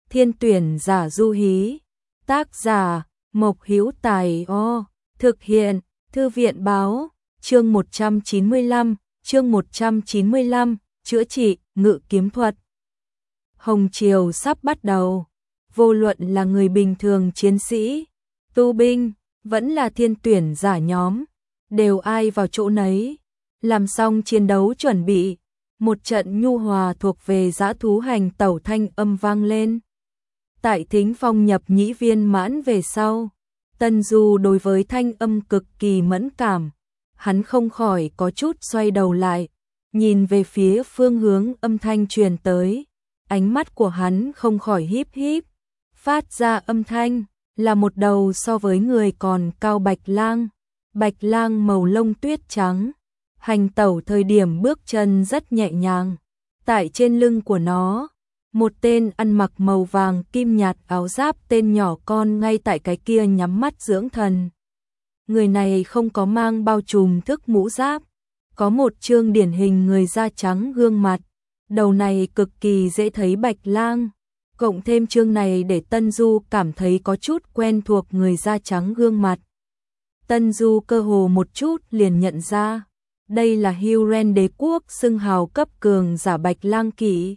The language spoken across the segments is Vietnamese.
Thiên tuyển giả Du Hí. Tác giả Mộc Hữu Tài. Thực hiện Thư viện báo. Chương 195, chữa trị ngự kiếm thuật. Hồng Triều sắp bắt đầu. Vô luận là người bình thường chiến sĩ, tu binh, vẫn là thiên tuyển giả nhóm, đều ai vào chỗ nấy. Làm xong chiến đấu chuẩn bị, một trận nhu hòa thuộc về dã thú hành tẩu thanh âm vang lên. Tại thính phong nhập nhĩ viên mãn về sau, Tân Du đối với thanh âm cực kỳ mẫn cảm. Hắn không khỏi có chút xoay đầu lại, nhìn về phía phương hướng âm thanh truyền tới. Ánh mắt của hắn không khỏi híp híp, phát ra âm thanh, là một đầu so với người còn cao bạch lang. Bạch lang màu lông tuyết trắng, hành tẩu thời điểm bước chân rất nhẹ nhàng. Tại trên lưng của nó, một tên ăn mặc màu vàng kim nhạt áo giáp tên nhỏ con ngay tại cái kia nhắm mắt dưỡng thần. Người này không có mang bao trùm thức mũ giáp, có một trương điển hình người da trắng gương mặt. Đầu này cực kỳ dễ thấy bạch lang, cộng thêm trương này để Tân Du cảm thấy có chút quen thuộc người da trắng gương mặt. Tân Du cơ hồ một chút liền nhận ra, đây là Hyrule đế quốc xưng hào cấp cường giả bạch lang kỵ.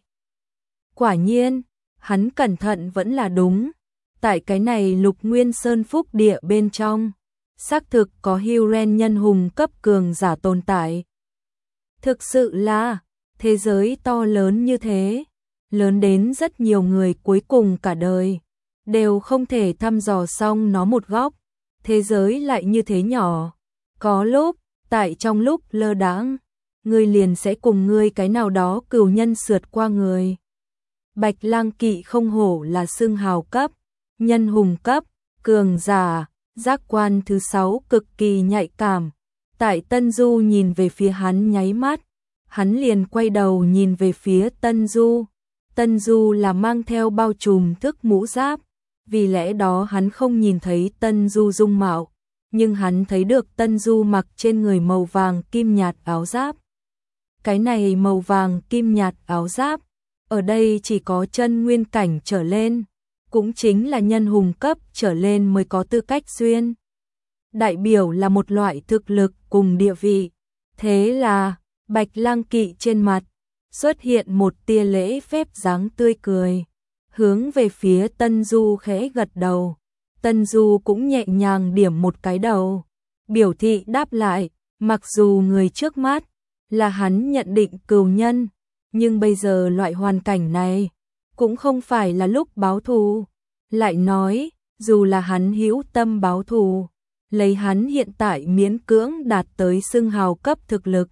Quả nhiên, hắn cẩn thận vẫn là đúng. Tại cái này Lục Nguyên Sơn phúc địa bên trong, xác thực có Hyrule nhân hùng cấp cường giả tồn tại. Thực sự là, thế giới to lớn như thế, lớn đến rất nhiều người cuối cùng cả đời đều không thể thăm dò xong nó một góc. Thế giới lại như thế nhỏ, có lúc, tại trong lúc lơ đãng, ngươi liền sẽ cùng ngươi cái nào đó cừu nhân sượt qua người. Bạch lang kỵ không hổ là xưng hào cấp, nhân hùng cấp, cường giả, giác quan thứ 6 cực kỳ nhạy cảm. Tại Tân Du nhìn về phía hắn nháy mắt, hắn liền quay đầu nhìn về phía Tân Du. Tân Du là mang theo bao trùm thức mũ giáp, vì lẽ đó hắn không nhìn thấy Tân Du dung mạo, nhưng hắn thấy được Tân Du mặc trên người màu vàng kim nhạt áo giáp. Cái này màu vàng kim nhạt áo giáp, ở đây chỉ có chân nguyên cảnh trở lên, cũng chính là nhân hùng cấp trở lên mới có tư cách xuyên. Đại biểu là một loại thực lực cùng địa vị. Thế là, bạch lang kỵ trên mặt xuất hiện một tia lễ phép dáng tươi cười, hướng về phía Tân Du khẽ gật đầu. Tân Du cũng nhẹ nhàng điểm một cái đầu, biểu thị đáp lại. Mặc dù người trước mắt là hắn nhận định cừu nhân, nhưng bây giờ loại hoàn cảnh này cũng không phải là lúc báo thù. Lại nói, dù là hắn hữu tâm báo thù, lấy hắn hiện tại miễn cưỡng đạt tới xưng hào cấp thực lực,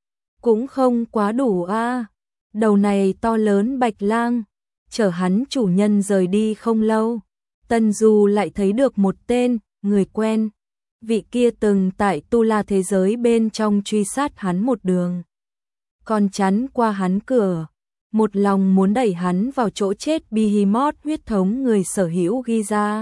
cũng không quá đủ a. Đầu này to lớn bạch lang, chở hắn chủ nhân rời đi không lâu, Tân Du lại thấy được một tên người quen. Vị kia từng tại Tu La thế giới bên trong truy sát hắn một đường, còn chắn qua hắn cửa, một lòng muốn đẩy hắn vào chỗ chết Behemoth huyết thống người sở hữu Giza.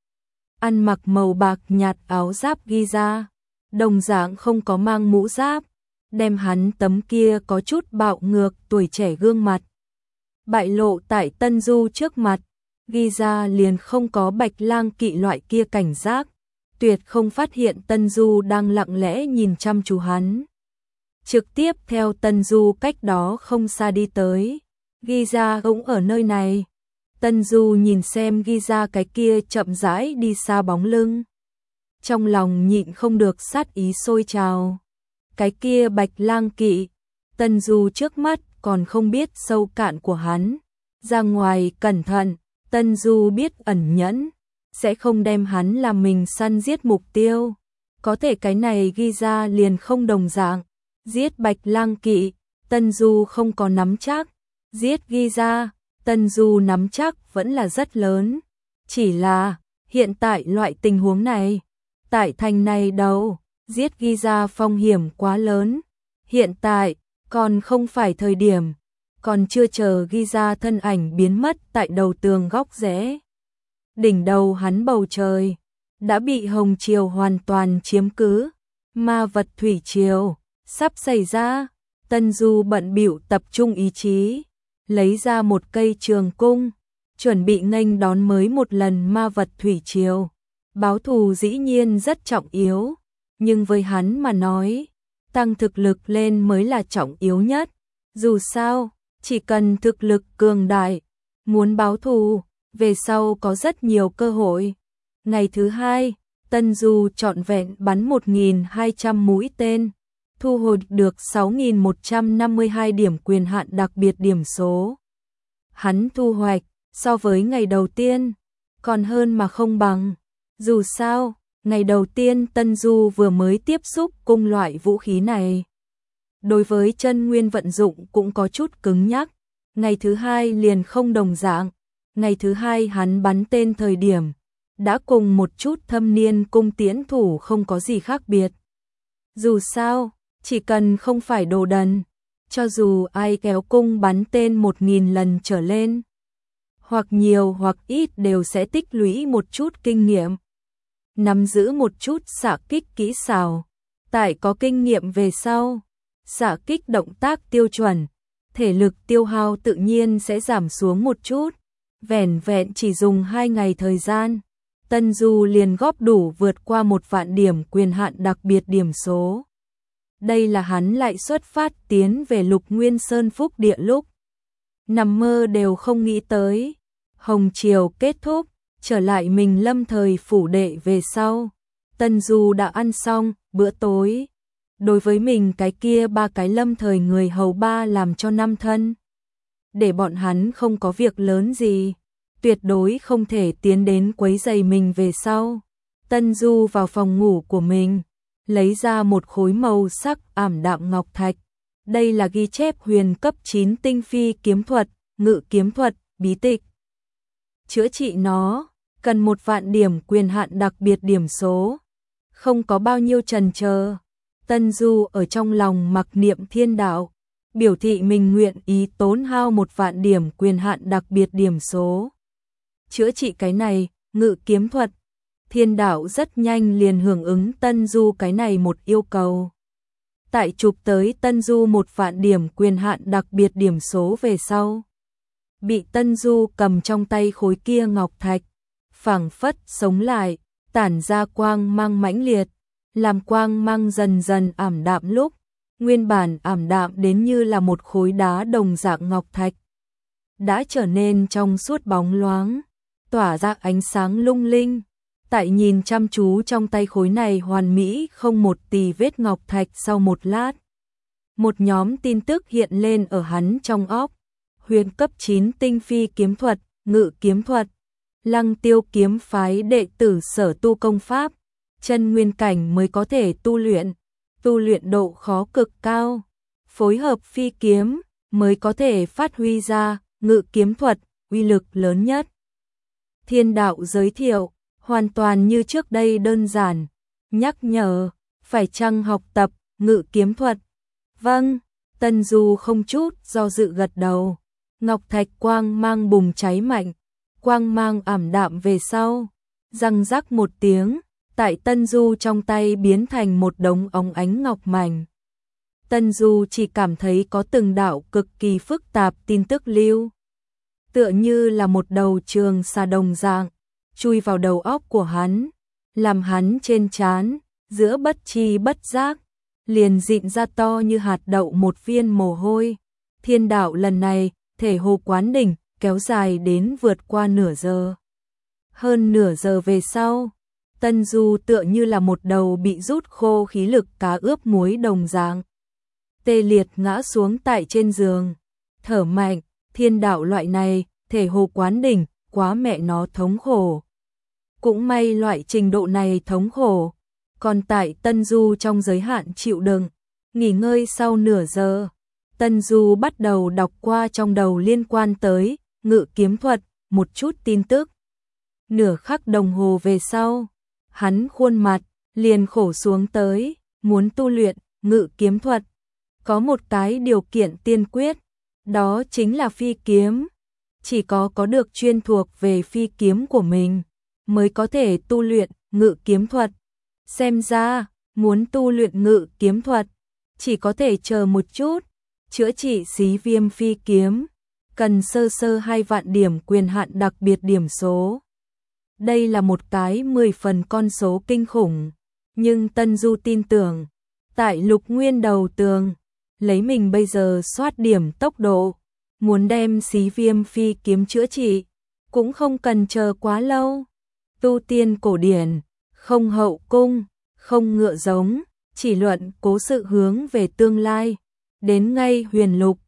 Ăn mặc màu bạc nhạt áo giáp Giza, đồng dạng không có mang mũ giáp, đem hắn tấm kia có chút bạo ngược tuổi trẻ gương mặt bại lộ tại Tân Du trước mặt. Giza liền không có bạch lang kỵ loại kia cảnh giác, tuyệt không phát hiện Tân Du đang lặng lẽ nhìn chăm chú hắn, trực tiếp theo Tân Du cách đó không xa đi tới. Giza cũng ở nơi này. Tân Du nhìn xem Giza cái kia chậm rãi đi xa bóng lưng, trong lòng nhịn không được sát ý sôi trào. Cái kia bạch lang kỵ, Tân Du trước mắt còn không biết sâu cạn của hắn, ra ngoài cẩn thận. Tân Du biết ẩn nhẫn, sẽ không đem hắn làm mình săn giết mục tiêu. Có thể cái này ghi ra liền không đồng dạng. Giết bạch lang kỵ, Tân Du không có nắm chắc. Giết ghi ra, Tân Du nắm chắc vẫn là rất lớn. Chỉ là, hiện tại loại tình huống này, tại thành này đâu, giết ghi ra phong hiểm quá lớn. Hiện tại, còn không phải thời điểm. Còn chưa chờ ghi ra thân ảnh biến mất tại đầu tường góc rẽ, đỉnh đầu hắn bầu trời đã bị Hồng Triều hoàn toàn chiếm cứ. Ma vật thủy triều sắp xảy ra. Tân Du bận bịu tập trung ý chí, lấy ra một cây trường cung, chuẩn bị nghênh đón mới một lần ma vật thủy triều. Báo thù dĩ nhiên rất trọng yếu, nhưng với hắn mà nói, tăng thực lực lên mới là trọng yếu nhất. Dù sao, chỉ cần thực lực cường đại, muốn báo thù, về sau có rất nhiều cơ hội. Ngày thứ hai, Tân Du trọn vẹn bắn 1.200 mũi tên, thu hồi được 6.152 điểm quyền hạn đặc biệt điểm số. Hắn thu hoạch, so với ngày đầu tiên, còn hơn mà không bằng. Dù sao, ngày đầu tiên Tân Du vừa mới tiếp xúc cùng loại vũ khí này. Đối với chân nguyên vận dụng cũng có chút cứng nhắc. Ngày thứ hai liền không đồng dạng. Ngày thứ hai hắn bắn tên thời điểm, đã cùng một chút thâm niên cung tiễn thủ không có gì khác biệt. Dù sao, chỉ cần không phải đồ đần, cho dù ai kéo cung bắn tên 1.000 lần trở lên, hoặc nhiều hoặc ít đều sẽ tích lũy một chút kinh nghiệm, nắm giữ một chút xạ kích kỹ xảo. Tại có kinh nghiệm về sau, xạ kích động tác tiêu chuẩn, thể lực tiêu hao tự nhiên sẽ giảm xuống một chút. Vẻn vẹn chỉ dùng 2 ngày thời gian, Tân Du liền góp đủ vượt qua 1 vạn điểm quyền hạn đặc biệt điểm số. Đây là hắn lại xuất phát tiến về Lục Nguyên Sơn Phúc Địa lúc nằm mơ đều không nghĩ tới. Hồng triều kết thúc, trở lại mình Lâm Thời phủ đệ về sau, Tân Du đã ăn xong bữa tối. Đối với mình cái kia 3 cái Lâm Thời người hầu ba làm cho 5 thân, để bọn hắn không có việc lớn gì, tuyệt đối không thể tiến đến quấy rầy mình về sau. Tân Du vào phòng ngủ của mình, lấy ra một khối màu sắc ảm đạm ngọc thạch. Đây là ghi chép huyền cấp 9 tinh phi kiếm thuật, ngự kiếm thuật, bí tịch. Chữa trị nó, cần 1 vạn điểm quyền hạn đặc biệt điểm số. Không có bao nhiêu chần chờ, Tân Du ở trong lòng mặc niệm thiên đạo, biểu thị mình nguyện ý tốn hao 1 vạn điểm quyền hạn đặc biệt điểm số. Chữa trị cái này, ngự kiếm thuật. Thiên đạo rất nhanh liền hưởng ứng Tân Du cái này một yêu cầu. Tại chụp tới Tân Du 1 vạn điểm quyền hạn đặc biệt điểm số về sau, bị Tân Du cầm trong tay khối kia ngọc thạch, phảng phất sống lại, tản ra quang mang mãnh liệt, làm quang mang dần dần ảm đạm lúc, nguyên bản ảm đạm đến như là một khối đá đồng dạng ngọc thạch, đã trở nên trong suốt bóng loáng, tỏa ra ánh sáng lung linh. Tại nhìn chăm chú trong tay khối này hoàn mỹ không một tì vết ngọc thạch sau một lát, một nhóm tin tức hiện lên ở hắn trong óc. Huyền cấp 9 tinh phi kiếm thuật, ngự kiếm thuật, Lăng Tiêu kiếm phái đệ tử sở tu công pháp, chân nguyên cảnh mới có thể tu luyện độ khó cực cao, phối hợp phi kiếm mới có thể phát huy ra ngự kiếm thuật uy lực lớn nhất. Thiên đạo giới thiệu, hoàn toàn như trước đây đơn giản, nhắc nhở, phải chăng học tập ngự kiếm thuật? Vâng, Tân Du không chút do dự gật đầu. Ngọc thạch quang mang bùng cháy mạnh, quang mang ảm đạm về sau, răng rắc một tiếng, tại Tân Du trong tay biến thành một đống óng ánh ngọc mảnh. Tân Du chỉ cảm thấy có từng đạo cực kỳ phức tạp tin tức lưu, tựa như là một đầu trường xà đồng dạng, chui vào đầu óc của hắn, làm hắn trên trán, giữa bất tri bất giác, liền dịn ra to như hạt đậu một viên mồ hôi. Thiên đạo lần này, thể hồ quán đỉnh, kéo dài đến vượt qua nửa giờ. Hơn nửa giờ về sau, Tân Du tựa như là một đầu bị rút khô khí lực cá ướp muối đồng dạng, tê liệt ngã xuống tại trên giường, thở mạnh. Thiên đạo loại này, thể hồ quán đỉnh, quá mẹ nó thống khổ. Cũng may loại trình độ này thống khổ, còn tại Tân Du trong giới hạn chịu đựng. Nghỉ ngơi sau nửa giờ, Tân Du bắt đầu đọc qua trong đầu liên quan tới ngự kiếm thuật một chút tin tức. Nửa khắc đồng hồ về sau, hắn khuôn mặt liền khổ xuống tới, muốn tu luyện ngự kiếm thuật, có một cái điều kiện tiên quyết, đó chính là phi kiếm. Chỉ có được chuyên thuộc về phi kiếm của mình, mới có thể tu luyện ngự kiếm thuật. Xem ra, muốn tu luyện ngự kiếm thuật, chỉ có thể chờ một chút, chữa trị xí viêm phi kiếm, cần sơ sơ 2 vạn điểm quyền hạn đặc biệt điểm số. Đây là một cái 10 phần con số kinh khủng, nhưng Tân Du tin tưởng, tại Lục Nguyên đầu tường, lấy mình bây giờ soát điểm tốc độ, muốn đem xí viêm phi kiếm chữa trị, cũng không cần chờ quá lâu. Tu tiên cổ điển, không hậu cung, không ngựa giống, chỉ luận cố sự hướng về tương lai, đến ngay huyền lục,